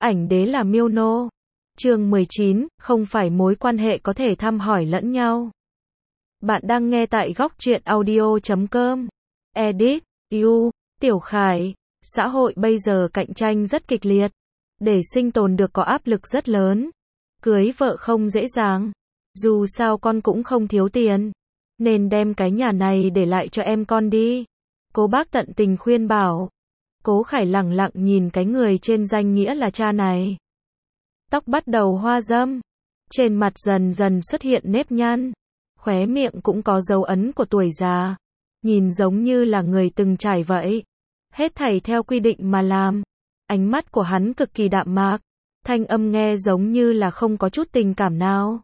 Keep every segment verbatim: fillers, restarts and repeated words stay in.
ảnh đế là Miêu Nô. Chương mười chín, không phải mối quan hệ có thể thăm hỏi lẫn nhau. Bạn đang nghe tại góc truyện audio chấm com. Edit, U, Tiểu Khải. Xã hội bây giờ cạnh tranh rất kịch liệt. Để sinh tồn được có áp lực rất lớn. Cưới vợ không dễ dàng. Dù sao con cũng không thiếu tiền. Nên đem cái nhà này để lại cho em con đi. Cố bác tận tình khuyên bảo. Cố Khải lẳng lặng nhìn cái người trên danh nghĩa là cha này. Tóc bắt đầu hoa râm. Trên mặt dần dần xuất hiện nếp nhăn. Khóe miệng cũng có dấu ấn của tuổi già. Nhìn giống như là người từng trải vậy. Hết thảy theo quy định mà làm. Ánh mắt của hắn cực kỳ đạm mạc. Thanh âm nghe giống như là không có chút tình cảm nào.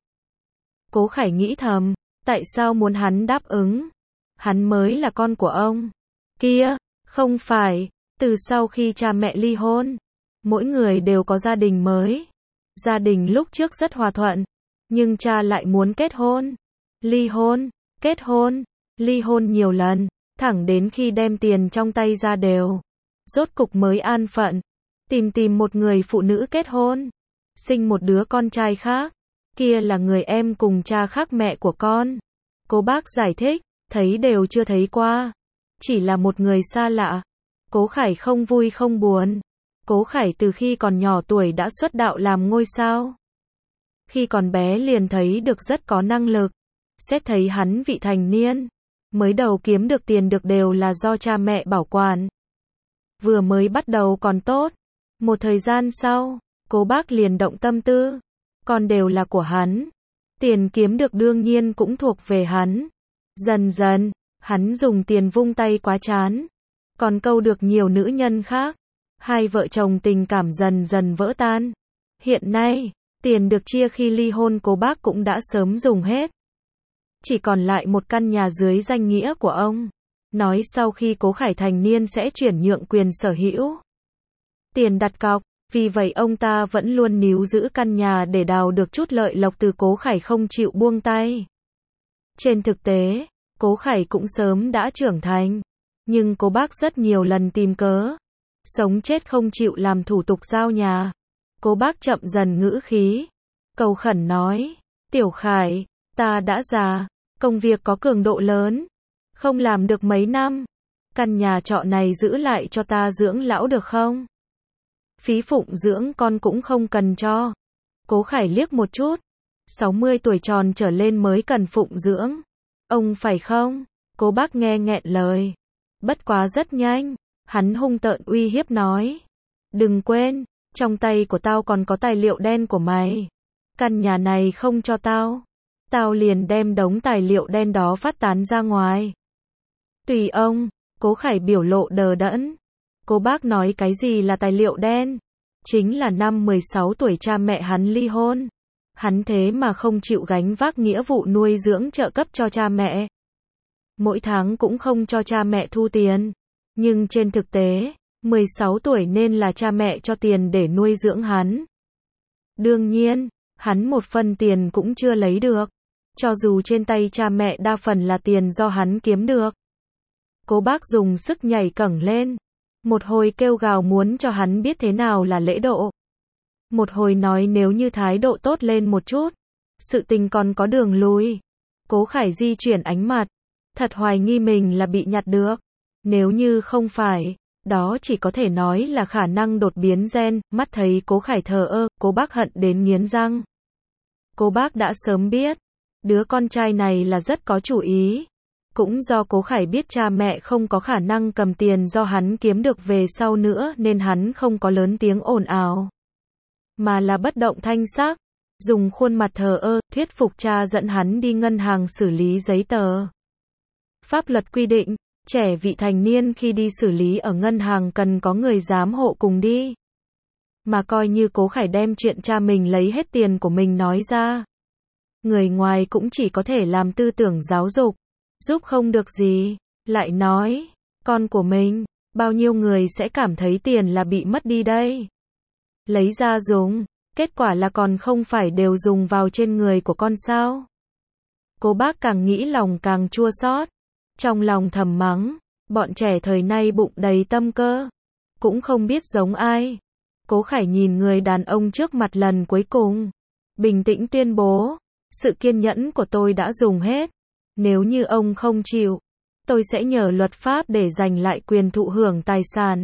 Cố Khải nghĩ thầm, tại sao muốn hắn đáp ứng? Hắn mới là con của ông. Kia, không phải, từ sau khi cha mẹ ly hôn, mỗi người đều có gia đình mới. Gia đình lúc trước rất hòa thuận, nhưng cha lại muốn kết hôn. Ly hôn, kết hôn, ly hôn nhiều lần, thẳng đến khi đem tiền trong tay ra đều. Rốt cục mới an phận, tìm tìm một người phụ nữ kết hôn, sinh một đứa con trai khác. Kia là người em cùng cha khác mẹ của con. Cố bác giải thích, thấy đều chưa thấy qua. Chỉ là một người xa lạ. Cố Khải không vui không buồn. Cố Khải từ khi còn nhỏ tuổi đã xuất đạo làm ngôi sao. Khi còn bé liền thấy được rất có năng lực. Xét thấy hắn vị thành niên. Mới đầu kiếm được tiền được đều là do cha mẹ bảo quản. Vừa mới bắt đầu còn tốt. Một thời gian sau, cố bác liền động tâm tư. Còn đều là của hắn. Tiền kiếm được đương nhiên cũng thuộc về hắn. Dần dần, hắn dùng tiền vung tay quá chán. Còn câu được nhiều nữ nhân khác. Hai vợ chồng tình cảm dần dần vỡ tan. Hiện nay, tiền được chia khi ly hôn cố bác cũng đã sớm dùng hết. Chỉ còn lại một căn nhà dưới danh nghĩa của ông. Nói sau khi Cố Khải thành niên sẽ chuyển nhượng quyền sở hữu. Tiền đặt cọc. Vì vậy ông ta vẫn luôn níu giữ căn nhà để đào được chút lợi lộc từ Cố Khải không chịu buông tay. Trên thực tế, Cố Khải cũng sớm đã trưởng thành. Nhưng cố bác rất nhiều lần tìm cớ. Sống chết không chịu làm thủ tục giao nhà. Cố bác chậm dần ngữ khí. Cầu khẩn nói, Tiểu Khải, ta đã già, công việc có cường độ lớn. Không làm được mấy năm. Căn nhà trọ này giữ lại cho ta dưỡng lão được không? Phí phụng dưỡng con cũng không cần cho. Cố Khải liếc một chút. sáu mươi tuổi tròn trở lên mới cần phụng dưỡng. Ông phải không? Cố bác nghe nghẹn lời. Bất quá rất nhanh. Hắn hung tợn uy hiếp nói. Đừng quên, trong tay của tao còn có tài liệu đen của mày. Căn nhà này không cho tao. Tao liền đem đống tài liệu đen đó phát tán ra ngoài. Tùy ông. Cố Khải biểu lộ đờ đẫn. Cố bác nói cái gì là tài liệu đen? Chính là năm mười sáu tuổi cha mẹ hắn ly hôn. Hắn thế mà không chịu gánh vác nghĩa vụ nuôi dưỡng trợ cấp cho cha mẹ. Mỗi tháng cũng không cho cha mẹ thu tiền. Nhưng trên thực tế, mười sáu tuổi nên là cha mẹ cho tiền để nuôi dưỡng hắn. Đương nhiên, hắn một phân tiền cũng chưa lấy được. Cho dù trên tay cha mẹ đa phần là tiền do hắn kiếm được. Cố bác dùng sức nhảy cẫng lên. Một hồi kêu gào muốn cho hắn biết thế nào là lễ độ. Một hồi nói nếu như thái độ tốt lên một chút, sự tình còn có đường lui. Cố Khải di chuyển ánh mặt. Thật hoài nghi mình là bị nhặt được. Nếu như không phải, đó chỉ có thể nói là khả năng đột biến gen. Mắt thấy Cố Khải thờ ơ, cố bác hận đến nghiến răng. Cố bác đã sớm biết, đứa con trai này là rất có chủ ý. Cũng do Cố Khải biết cha mẹ không có khả năng cầm tiền do hắn kiếm được về sau nữa nên hắn không có lớn tiếng ồn ào. Mà là bất động thanh sắc, dùng khuôn mặt thờ ơ, thuyết phục cha dẫn hắn đi ngân hàng xử lý giấy tờ. Pháp luật quy định, trẻ vị thành niên khi đi xử lý ở ngân hàng cần có người giám hộ cùng đi. Mà coi như Cố Khải đem chuyện cha mình lấy hết tiền của mình nói ra. Người ngoài cũng chỉ có thể làm tư tưởng giáo dục. Giúp không được gì, lại nói, con của mình, bao nhiêu người sẽ cảm thấy tiền là bị mất đi đây. Lấy ra dùng, kết quả là còn không phải đều dùng vào trên người của con sao. Cố bác càng nghĩ lòng càng chua xót. Trong lòng thầm mắng, bọn trẻ thời nay bụng đầy tâm cơ, cũng không biết giống ai. Cố Khải nhìn người đàn ông trước mặt lần cuối cùng. Bình tĩnh tuyên bố. Sự kiên nhẫn của tôi đã dùng hết. Nếu như ông không chịu, tôi sẽ nhờ luật pháp để giành lại quyền thụ hưởng tài sản.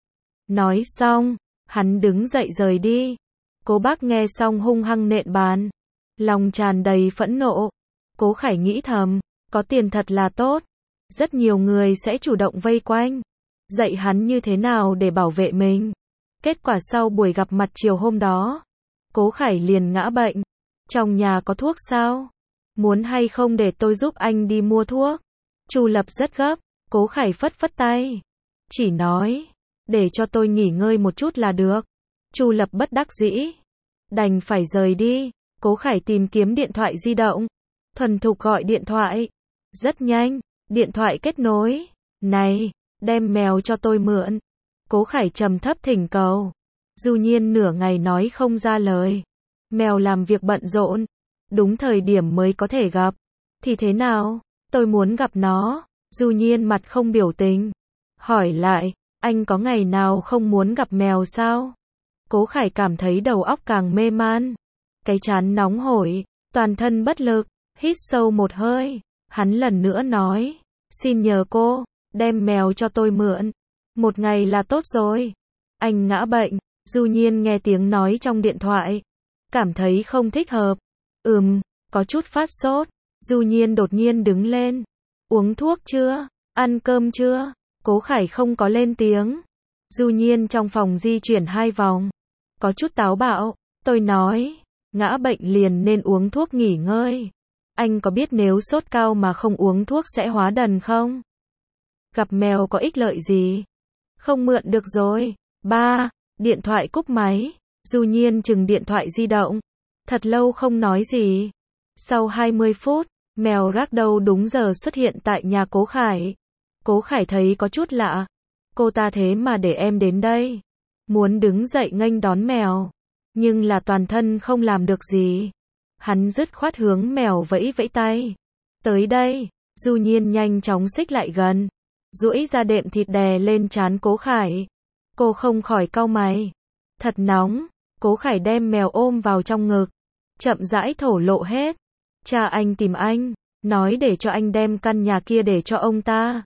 Nói xong, hắn đứng dậy rời đi. Cố Bác nghe xong hung hăng nện bàn. Lòng tràn đầy phẫn nộ. Cố Khải nghĩ thầm, có tiền thật là tốt. Rất nhiều người sẽ chủ động vây quanh. Dạy hắn như thế nào để bảo vệ mình. Kết quả sau buổi gặp mặt chiều hôm đó, Cố Khải liền ngã bệnh. Trong nhà có thuốc sao? Muốn hay không để tôi giúp anh đi mua thuốc? Chu Lập rất gấp. Cố Khải phất phất tay. Chỉ nói, để cho tôi nghỉ ngơi một chút là được. Chu Lập bất đắc dĩ. Đành phải rời đi. Cố Khải tìm kiếm điện thoại di động. Thuần thục gọi điện thoại. Rất nhanh, điện thoại kết nối. Này, đem mèo cho tôi mượn. Cố Khải trầm thấp thỉnh cầu. Du Nhiên nửa ngày nói không ra lời. Mèo làm việc bận rộn. Đúng thời điểm mới có thể gặp. Thì thế nào? Tôi muốn gặp nó. Du Nhiên mặt không biểu tình. Hỏi lại, anh có ngày nào không muốn gặp mèo sao? Cố Khải cảm thấy đầu óc càng mê man. Cái trán nóng hổi, toàn thân bất lực, hít sâu một hơi. Hắn lần nữa nói, xin nhờ cô, đem mèo cho tôi mượn. Một ngày là tốt rồi. Anh ngã bệnh. Du Nhiên nghe tiếng nói trong điện thoại. Cảm thấy không thích hợp. Ừm, có chút phát sốt. Du Nhiên đột nhiên đứng lên. Uống thuốc chưa? Ăn cơm chưa? Cố Khải không có lên tiếng. Du Nhiên trong phòng di chuyển hai vòng. Có chút táo bạo. Tôi nói, ngã bệnh liền nên uống thuốc nghỉ ngơi. Anh có biết nếu sốt cao mà không uống thuốc sẽ hóa đần không? Gặp mèo có ích lợi gì? Không mượn được rồi. Ba, điện thoại cúp máy. Du Nhiên chừng điện thoại di động. Thật lâu không nói gì. Sau hai mươi phút, mèo Ragdoll đúng giờ xuất hiện tại nhà Cố Khải. Cố Khải thấy có chút lạ. Cô ta thế mà để em đến đây. Muốn đứng dậy nghênh đón mèo. Nhưng là toàn thân không làm được gì. Hắn dứt khoát hướng mèo vẫy vẫy tay. Tới đây. Du Nhiên nhanh chóng xích lại gần. Duỗi ra đệm thịt đè lên trán Cố Khải. Cô không khỏi cau mày. Thật nóng. Cố Khải đem mèo ôm vào trong ngực. Chậm rãi thổ lộ hết. Cha anh tìm anh. Nói để cho anh đem căn nhà kia để cho ông ta.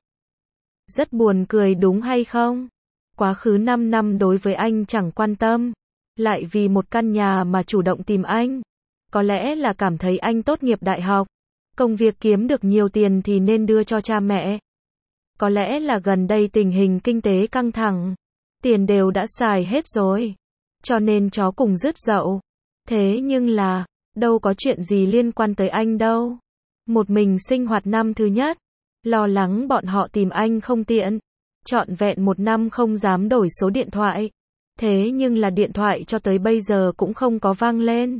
Rất buồn cười đúng hay không? Quá khứ năm năm đối với anh chẳng quan tâm. Lại vì một căn nhà mà chủ động tìm anh. Có lẽ là cảm thấy anh tốt nghiệp đại học. Công việc kiếm được nhiều tiền thì nên đưa cho cha mẹ. Có lẽ là gần đây tình hình kinh tế căng thẳng. Tiền đều đã xài hết rồi. Cho nên chó cùng rứt dậu. Thế nhưng là, đâu có chuyện gì liên quan tới anh đâu. Một mình sinh hoạt năm thứ nhất. Lo lắng bọn họ tìm anh không tiện. Trọn vẹn một năm không dám đổi số điện thoại. Thế nhưng là điện thoại cho tới bây giờ cũng không có vang lên.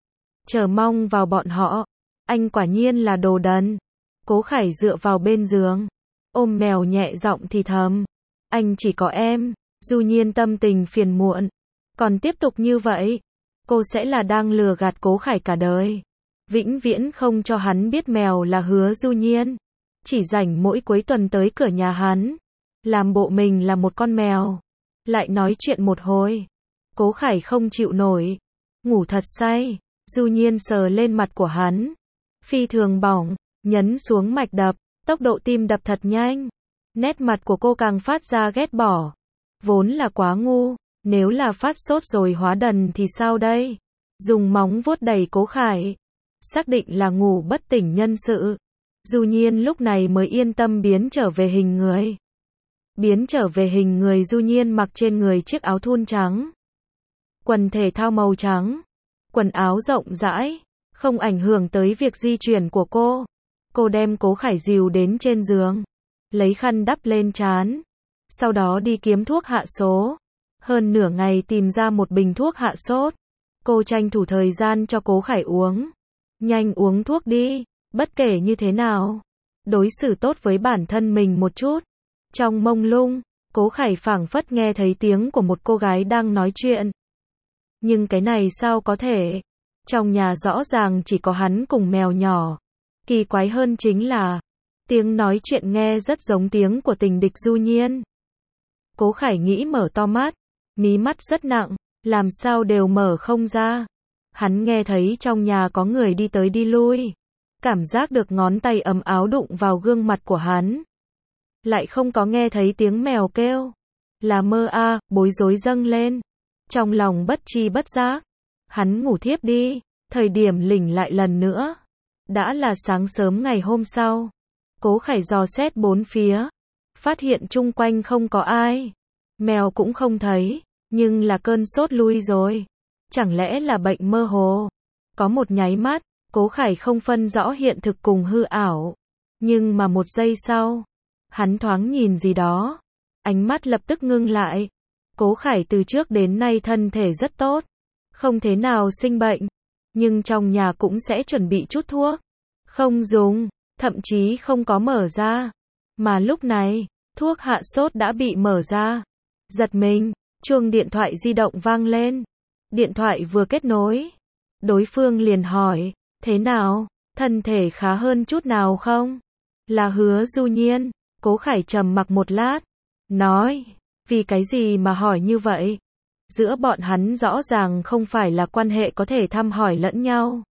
Chờ mong vào bọn họ. Anh quả nhiên là đồ đần. Cố Khải dựa vào bên giường. Ôm mèo nhẹ giọng thì thầm. Anh chỉ có em. Du Nhiên tâm tình phiền muộn. Còn tiếp tục như vậy, cô sẽ là đang lừa gạt Cố Khải cả đời. Vĩnh viễn không cho hắn biết mèo là Hứa Du Nhiên. Chỉ rảnh mỗi cuối tuần tới cửa nhà hắn. Làm bộ mình là một con mèo. Lại nói chuyện một hồi. Cố Khải không chịu nổi. Ngủ thật say. Du Nhiên sờ lên mặt của hắn. Phi thường bỏng. Nhấn xuống mạch đập. Tốc độ tim đập thật nhanh. Nét mặt của cô càng phát ra ghét bỏ. Vốn là quá ngu. Nếu là phát sốt rồi hóa đần thì sao đây? Dùng móng vuốt đẩy Cố Khải. Xác định là ngủ bất tỉnh nhân sự. Du Nhiên lúc này mới yên tâm biến trở về hình người. Biến trở về hình người Du Nhiên mặc trên người chiếc áo thun trắng. Quần thể thao màu trắng. Quần áo rộng rãi. Không ảnh hưởng tới việc di chuyển của cô. Cô đem Cố Khải dìu đến trên giường. Lấy khăn đắp lên trán. Sau đó đi kiếm thuốc hạ số. Hơn nửa ngày tìm ra một bình thuốc hạ sốt. Cô tranh thủ thời gian cho Cố Khải uống. Nhanh uống thuốc đi. Bất kể như thế nào. Đối xử tốt với bản thân mình một chút. Trong mông lung, Cố Khải phảng phất nghe thấy tiếng của một cô gái đang nói chuyện. Nhưng cái này sao có thể? Trong nhà rõ ràng chỉ có hắn cùng mèo nhỏ. Kỳ quái hơn chính là, tiếng nói chuyện nghe rất giống tiếng của tình địch Du Nhiên. Cố Khải nghĩ mở to mắt, mí mắt rất nặng. làm sao đều mở không ra. Hắn nghe thấy trong nhà có người đi tới đi lui. Cảm giác được ngón tay ấm áo đụng vào gương mặt của hắn. Lại không có nghe thấy tiếng mèo kêu. Là mơ a, bối rối dâng lên. Trong lòng bất tri bất giác. Hắn ngủ thiếp đi. Thời điểm lỉnh lại lần nữa. Đã là sáng sớm ngày hôm sau. Cố Khải dò xét bốn phía. Phát hiện chung quanh không có ai. Mèo cũng không thấy. Nhưng là cơn sốt lui rồi. Chẳng lẽ là bệnh mơ hồ? Có một nháy mắt, Cố Khải không phân rõ hiện thực cùng hư ảo. Nhưng mà một giây sau, hắn thoáng nhìn gì đó. Ánh mắt lập tức ngưng lại. Cố Khải từ trước đến nay thân thể rất tốt. Không thế nào sinh bệnh. Nhưng trong nhà cũng sẽ chuẩn bị chút thuốc. Không dùng, thậm chí không có mở ra. Mà lúc này, thuốc hạ sốt đã bị mở ra. Giật mình, chuông điện thoại di động vang lên. Điện thoại vừa kết nối. Đối phương liền hỏi, thế nào, thân thể khá hơn chút nào không? Là Hứa Du Nhiên. Cố Khải trầm mặc một lát. Nói, vì cái gì mà hỏi như vậy? Giữa bọn hắn rõ ràng không phải là quan hệ có thể thăm hỏi lẫn nhau.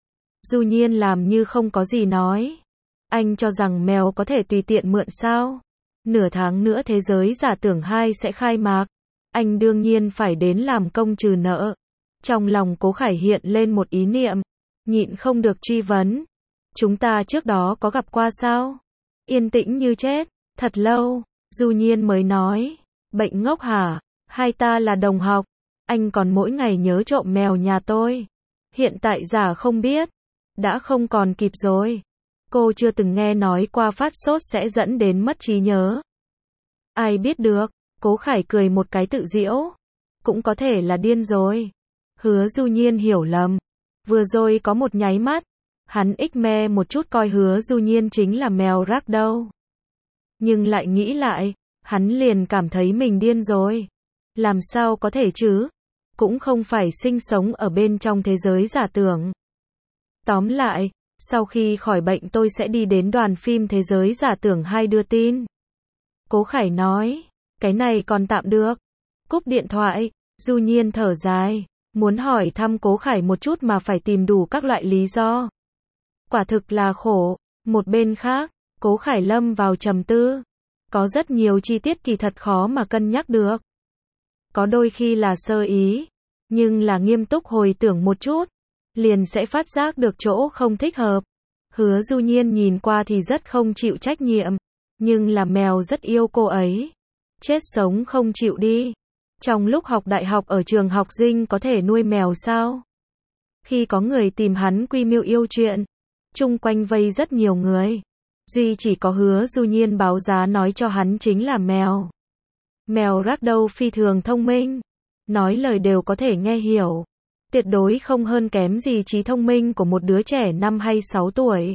Du Nhiên làm như không có gì nói. Anh cho rằng mèo có thể tùy tiện mượn sao? Nửa tháng nữa thế giới giả tưởng hai sẽ khai mạc. Anh đương nhiên phải đến làm công trừ nợ. Trong lòng Cố Khải hiện lên một ý niệm. Nhịn không được truy vấn. Chúng ta trước đó có gặp qua sao? Yên tĩnh như chết. Thật lâu. Du Nhiên mới nói. Bệnh ngốc hả? Hai ta là đồng học. Anh còn mỗi ngày nhớ trộm mèo nhà tôi. Hiện tại giả không biết. Đã không còn kịp rồi. Cô chưa từng nghe nói qua phát sốt sẽ dẫn đến mất trí nhớ. Ai biết được. Cố Khải cười một cái tự giễu. Cũng có thể là điên rồi. Hứa Du Nhiên hiểu lầm. Vừa rồi có một nháy mắt. Hắn ích me một chút coi Hứa Du Nhiên chính là mèo rác đâu. Nhưng lại nghĩ lại. Hắn liền cảm thấy mình điên rồi. Làm sao có thể chứ? Cũng không phải sinh sống ở bên trong thế giới giả tưởng. Tóm lại, sau khi khỏi bệnh tôi sẽ đi đến đoàn phim thế giới giả tưởng hai đưa tin. Cố Khải nói, cái này còn tạm được. Cúp điện thoại, Du Nhiên thở dài, muốn hỏi thăm Cố Khải một chút mà phải tìm đủ các loại lý do. Quả thực là khổ. Một bên khác, Cố Khải lâm vào trầm tư. Có rất nhiều chi tiết kỳ thật khó mà cân nhắc được. Có đôi khi là sơ ý, nhưng là nghiêm túc hồi tưởng một chút, liền sẽ phát giác được chỗ không thích hợp. Hứa Du Nhiên nhìn qua thì rất không chịu trách nhiệm, nhưng là mèo rất yêu cô ấy. Chết sống không chịu đi. Trong lúc học đại học ở trường học dinh có thể nuôi mèo sao? Khi có người tìm hắn quy mưu yêu chuyện, chung quanh vây rất nhiều người. Duy chỉ có Hứa Du Nhiên báo giá nói cho hắn chính là mèo. Mèo rác đâu phi thường thông minh. Nói lời đều có thể nghe hiểu. Tuyệt đối không hơn kém gì trí thông minh của một đứa trẻ năm hay sáu tuổi.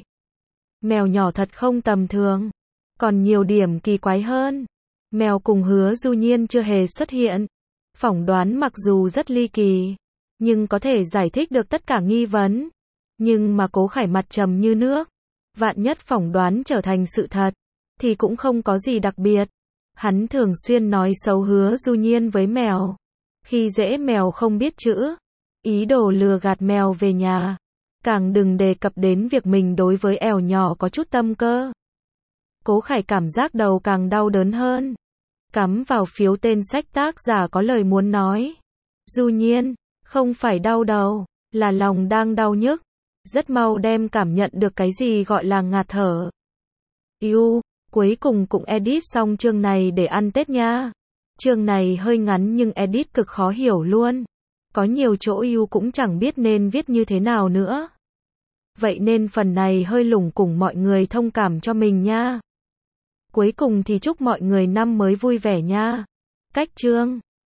Mèo nhỏ thật không tầm thường. Còn nhiều điểm kỳ quái hơn. Mèo cùng Hứa Du Nhiên chưa hề xuất hiện. Phỏng đoán mặc dù rất ly kỳ, nhưng có thể giải thích được tất cả nghi vấn. Nhưng mà Cố Khải mặt trầm như nước. Vạn nhất phỏng đoán trở thành sự thật, thì cũng không có gì đặc biệt. Hắn thường xuyên nói xấu Hứa Du Nhiên với mèo. Khi dễ mèo không biết chữ. Ý đồ lừa gạt mèo về nhà. Càng đừng đề cập đến việc mình đối với ẻo nhỏ có chút tâm cơ. Cố Khải cảm giác đầu càng đau đớn hơn. Cắm vào phiếu tên sách tác giả có lời muốn nói. Du Nhiên, không phải đau đầu, là lòng đang đau nhức. Rất mau đem cảm nhận được cái gì gọi là ngạt thở. Yêu, cuối cùng cũng edit xong chương này để ăn Tết nha. Chương này hơi ngắn nhưng edit cực khó hiểu luôn. Có nhiều chỗ yêu cũng chẳng biết nên viết như thế nào nữa. Vậy nên phần này hơi lủng củng, mọi người thông cảm cho mình nha. Cuối cùng thì chúc mọi người năm mới vui vẻ nha. Cách chương